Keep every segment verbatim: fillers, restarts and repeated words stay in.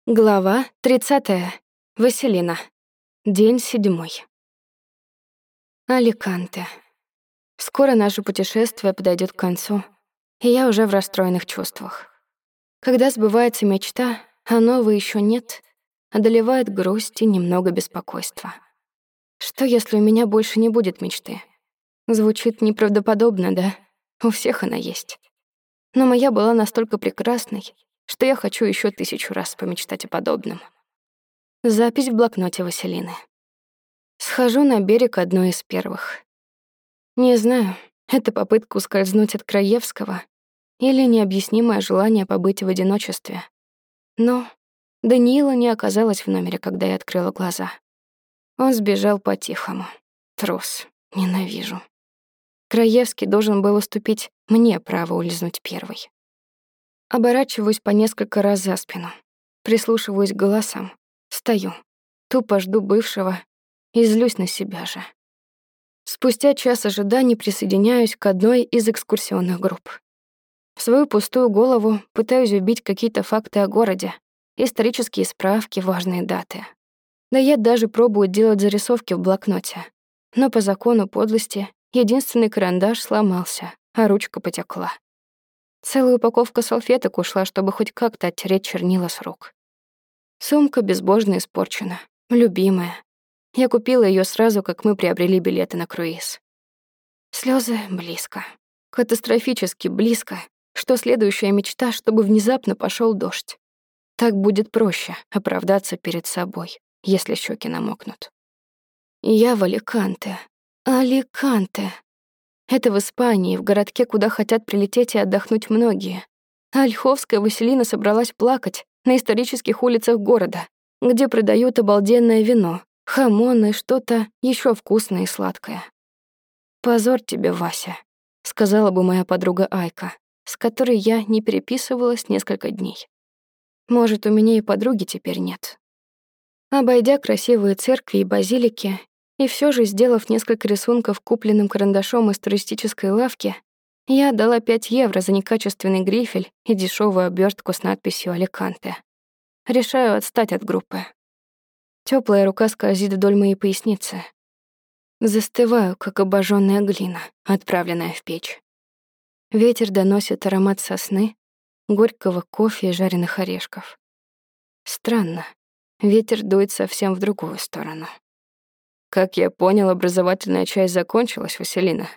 Глава тридцатая. Василина. День седьмой. Аликанте. Скоро наше путешествие подойдет к концу, и я уже в расстроенных чувствах. Когда сбывается мечта, а новой еще нет, одолевает грусть и немного беспокойства. Что, если у меня больше не будет мечты? Звучит неправдоподобно, да? У всех она есть. Но моя была настолько прекрасной, что я хочу еще тысячу раз помечтать о подобном. Запись в блокноте Василины. Схожу на берег одной из первых. Не знаю, это попытка ускользнуть от Краевского или необъяснимое желание побыть в одиночестве. Но Даниила не оказалась в номере, когда я открыла глаза. Он сбежал по-тихому. Трус. Ненавижу. Краевский должен был уступить мне право улизнуть первой. Оборачиваюсь по несколько раз за спину. Прислушиваюсь к голосам. Стою. Тупо жду бывшего и злюсь на себя же. Спустя час ожиданий присоединяюсь к одной из экскурсионных групп. В свою пустую голову пытаюсь вбить какие-то факты о городе, исторические справки, важные даты. Да я даже пробую делать зарисовки в блокноте. Но по закону подлости единственный карандаш сломался, а ручка потекла. Целая упаковка салфеток ушла, чтобы хоть как-то оттереть чернила с рук. Сумка безбожно испорчена. Любимая. Я купила ее сразу, как мы приобрели билеты на круиз. Слезы близко. Катастрофически близко, что следующая мечта, чтобы внезапно пошел дождь. Так будет проще оправдаться перед собой, если щеки намокнут. Я в Аликанте. Аликанте. Это в Испании, в городке, куда хотят прилететь и отдохнуть многие. А ольховская Василина собралась плакать на исторических улицах города, где продают обалденное вино, хамон и что-то еще вкусное и сладкое. «Позор тебе, Вася», — сказала бы моя подруга Айка, с которой я не переписывалась несколько дней. Может, у меня и подруги теперь нет. Обойдя красивые церкви и базилики, и все же, сделав несколько рисунков купленным карандашом из туристической лавки, я отдала пять евро за некачественный грифель и дешевую обертку с надписью «Аликанте». Решаю отстать от группы. Теплая рука скользит вдоль моей поясницы. Застываю, как обожженная глина, отправленная в печь. Ветер доносит аромат сосны, горького кофе и жареных орешков. Странно, ветер дует совсем в другую сторону. Как я понял, образовательная часть закончилась, Василина.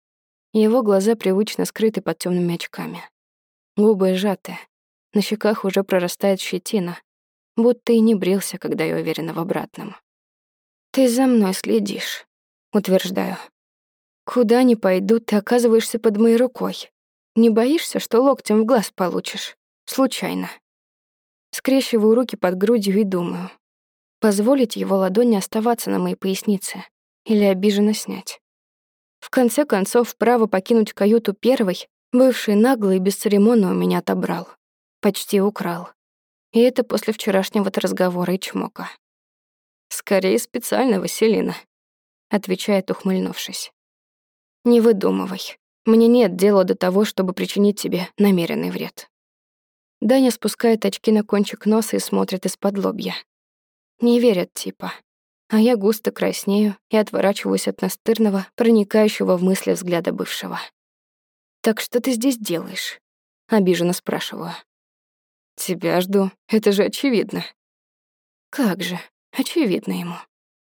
Его глаза привычно скрыты под темными очками. Губы сжаты, на щеках уже прорастает щетина, будто и не брился, когда я уверена в обратном. «Ты за мной следишь», — утверждаю. «Куда ни пойду, ты оказываешься под моей рукой. Не боишься, что локтем в глаз получишь? Случайно». Скрещиваю руки под грудью и думаю, позволить его ладони оставаться на моей пояснице или обиженно снять. В конце концов, право покинуть каюту первой бывший нагло и бесцеремонно у меня отобрал. Почти украл. И это после вчерашнего-то разговора и чмока. «Скорее специально, Василина», — отвечает, ухмыльнувшись. «Не выдумывай. Мне нет дела до того, чтобы причинить тебе намеренный вред». Даня спускает очки на кончик носа и смотрит из-под лобья. Не верят типа. А я густо краснею и отворачиваюсь от настырного, проникающего в мысли взгляда бывшего. «Так что ты здесь делаешь?» — обиженно спрашиваю. «Тебя жду, это же очевидно». «Как же, очевидно ему».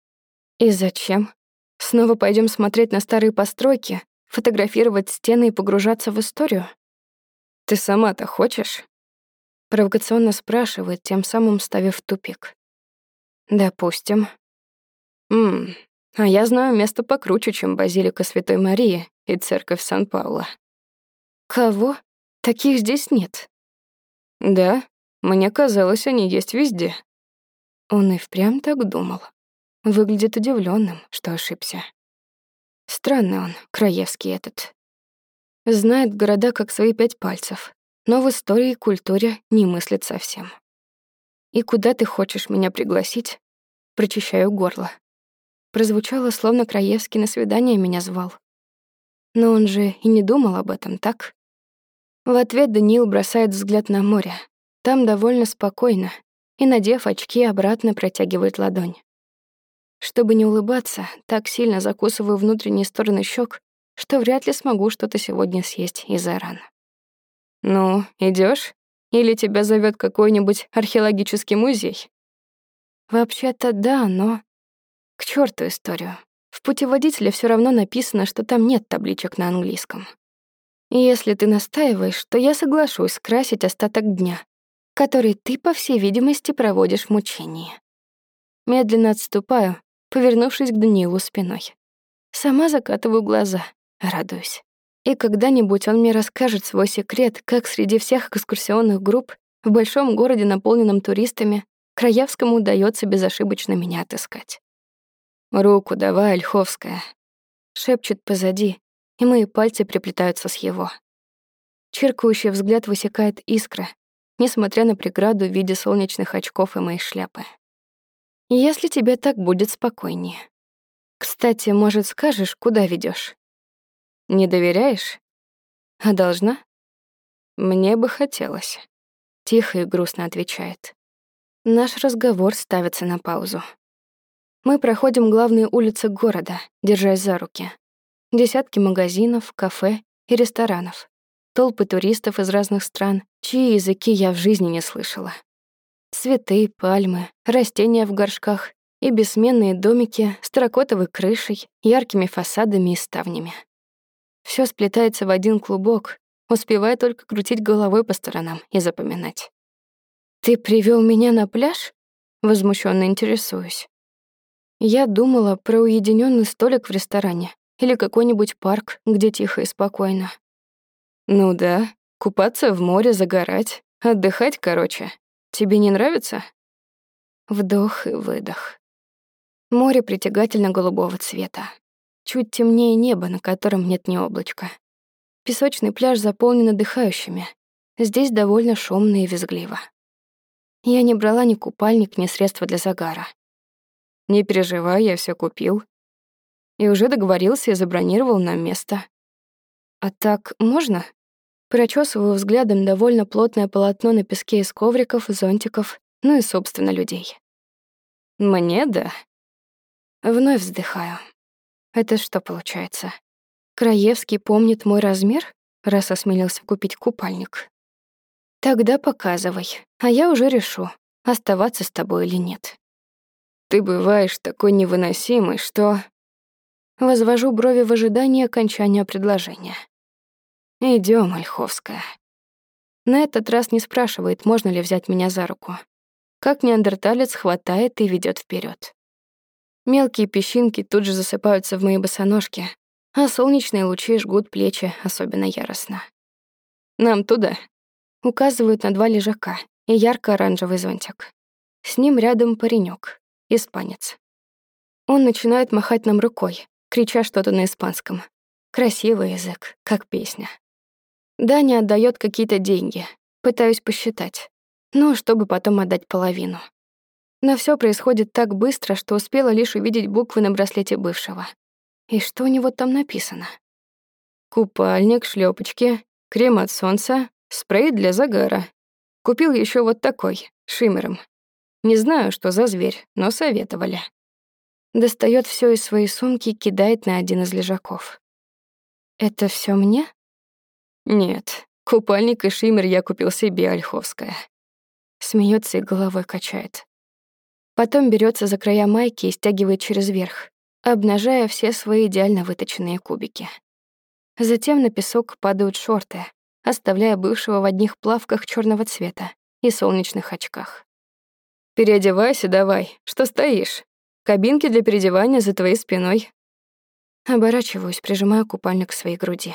«И зачем? Снова пойдем смотреть на старые постройки, фотографировать стены и погружаться в историю?» «Ты сама-то хочешь?» Провокационно спрашивает, тем самым ставив в тупик. «Допустим». «Ммм, а я знаю место покруче, чем Базилика Святой Марии и церковь Сан-Пауло». «Кого? Таких здесь нет». «Да, мне казалось, они есть везде». Он и впрямь так думал. Выглядит удивленным, что ошибся. Странный он, Краевский этот. Знает города как свои пять пальцев, но в истории и культуре не мыслит совсем. «И куда ты хочешь меня пригласить?» Прочищаю горло. Прозвучало, словно Краевский на свидание меня звал. Но он же и не думал об этом, так? В ответ Даниил бросает взгляд на море. Там довольно спокойно. и, надев очки, обратно протягивает ладонь. Чтобы не улыбаться, так сильно закусываю внутренние стороны щек, что вряд ли смогу что-то сегодня съесть из-за ран. «Ну, идёшь? Или тебя зовёт какой-нибудь археологический музей?» «Вообще-то да, но...» К чёрту историю. В путеводителе всё равно написано, что там нет табличек на английском. И если ты настаиваешь, то я соглашусь скрасить остаток дня, который ты, по всей видимости, проводишь в мучении. Медленно отступаю, повернувшись к Даниилу спиной. Сама закатываю глаза, радуюсь. И когда-нибудь он мне расскажет свой секрет, как среди всех экскурсионных групп в большом городе, наполненном туристами, Краевскому удаётся безошибочно меня отыскать. «Руку давай, Ольховская», — шепчет позади, и мои пальцы приплетаются с его. Чиркающий взгляд высекает искра, несмотря на преграду в виде солнечных очков и моей шляпы. «Если тебе так будет спокойнее. Кстати, может, скажешь, куда ведёшь? Не доверяешь? А должна? Мне бы хотелось». Тихо и грустно отвечает. Наш разговор ставится на паузу. Мы проходим главные улицы города, держась за руки. Десятки магазинов, кафе и ресторанов. Толпы туристов из разных стран, чьи языки я в жизни не слышала. Цветы, пальмы, растения в горшках и бессменные домики с терракотовой крышей, яркими фасадами и ставнями. Всё сплетается в один клубок, успевая только крутить головой по сторонам и запоминать. «Ты привёл меня на пляж?» Возмущённо интересуюсь. Я думала про уединённый столик в ресторане или какой-нибудь парк, где тихо и спокойно. «Ну да, купаться в море, загорать, отдыхать, короче. Тебе не нравится?» Вдох и выдох. Море притягательно голубого цвета. Чуть темнее неба, на котором нет ни облачка. Песочный пляж заполнен отдыхающими. Здесь довольно шумно и визгливо. Я не брала ни купальник, ни средства для загара. «Не переживай, я всё купил. И уже договорился и забронировал нам место». «А так можно?» Прочёсываю взглядом довольно плотное полотно на песке из ковриков, зонтиков, ну и, собственно, людей. «Мне да». Вновь вздыхаю. Это что получается? Краевский помнит мой размер, раз осмелился купить купальник? Тогда показывай, а я уже решу, оставаться с тобой или нет. Ты бываешь такой невыносимый, что... Возвожу брови в ожидании окончания предложения. Идём, Ольховская. На этот раз не спрашивает, можно ли взять меня за руку. Как неандерталец хватает и ведёт вперёд. Мелкие песчинки тут же засыпаются в мои босоножки, а солнечные лучи жгут плечи особенно яростно. Нам туда. Указывают на два лежака и ярко-оранжевый зонтик. С ним рядом паренёк, испанец. Он начинает махать нам рукой, крича что-то на испанском. Красивый язык, как песня. Даня отдаёт какие-то деньги. Пытаюсь посчитать. Ну, чтобы потом отдать половину. Но всё происходит так быстро, что успела лишь увидеть буквы на браслете бывшего. И что у него там написано? Купальник, шлёпочки, крем от солнца, спрей для загара. Купил ещё вот такой, шиммером. Не знаю, что за зверь, но советовали. Достаёт всё из своей сумки и кидает на один из лежаков. Это всё мне? Нет, купальник и шиммер я купил себе, Ольховская. Смеётся и головой качает. Потом берётся за края майки и стягивает через верх, обнажая все свои идеально выточенные кубики. Затем на песок падают шорты, оставляя бывшего в одних плавках чёрного цвета и солнечных очках. «Переодевайся давай, что стоишь? Кабинки для переодевания за твоей спиной». Оборачиваюсь, прижимаю купальник к своей груди.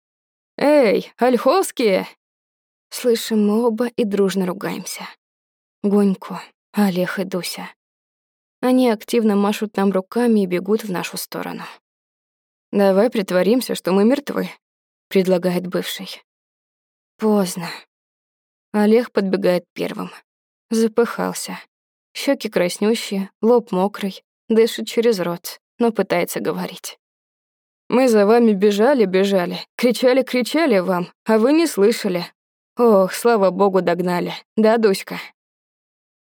«Эй, Ольховские!» Слышим мы оба и дружно ругаемся. Гонько, Олег и Дуся. Они активно машут нам руками и бегут в нашу сторону. «Давай притворимся, что мы мертвы», — предлагает бывший. Поздно. Олег подбегает первым. Запыхался. Щеки краснющие, лоб мокрый, дышит через рот, но пытается говорить. «Мы за вами бежали-бежали, кричали-кричали вам, а вы не слышали. Ох, слава богу, догнали. Да, Дуська?»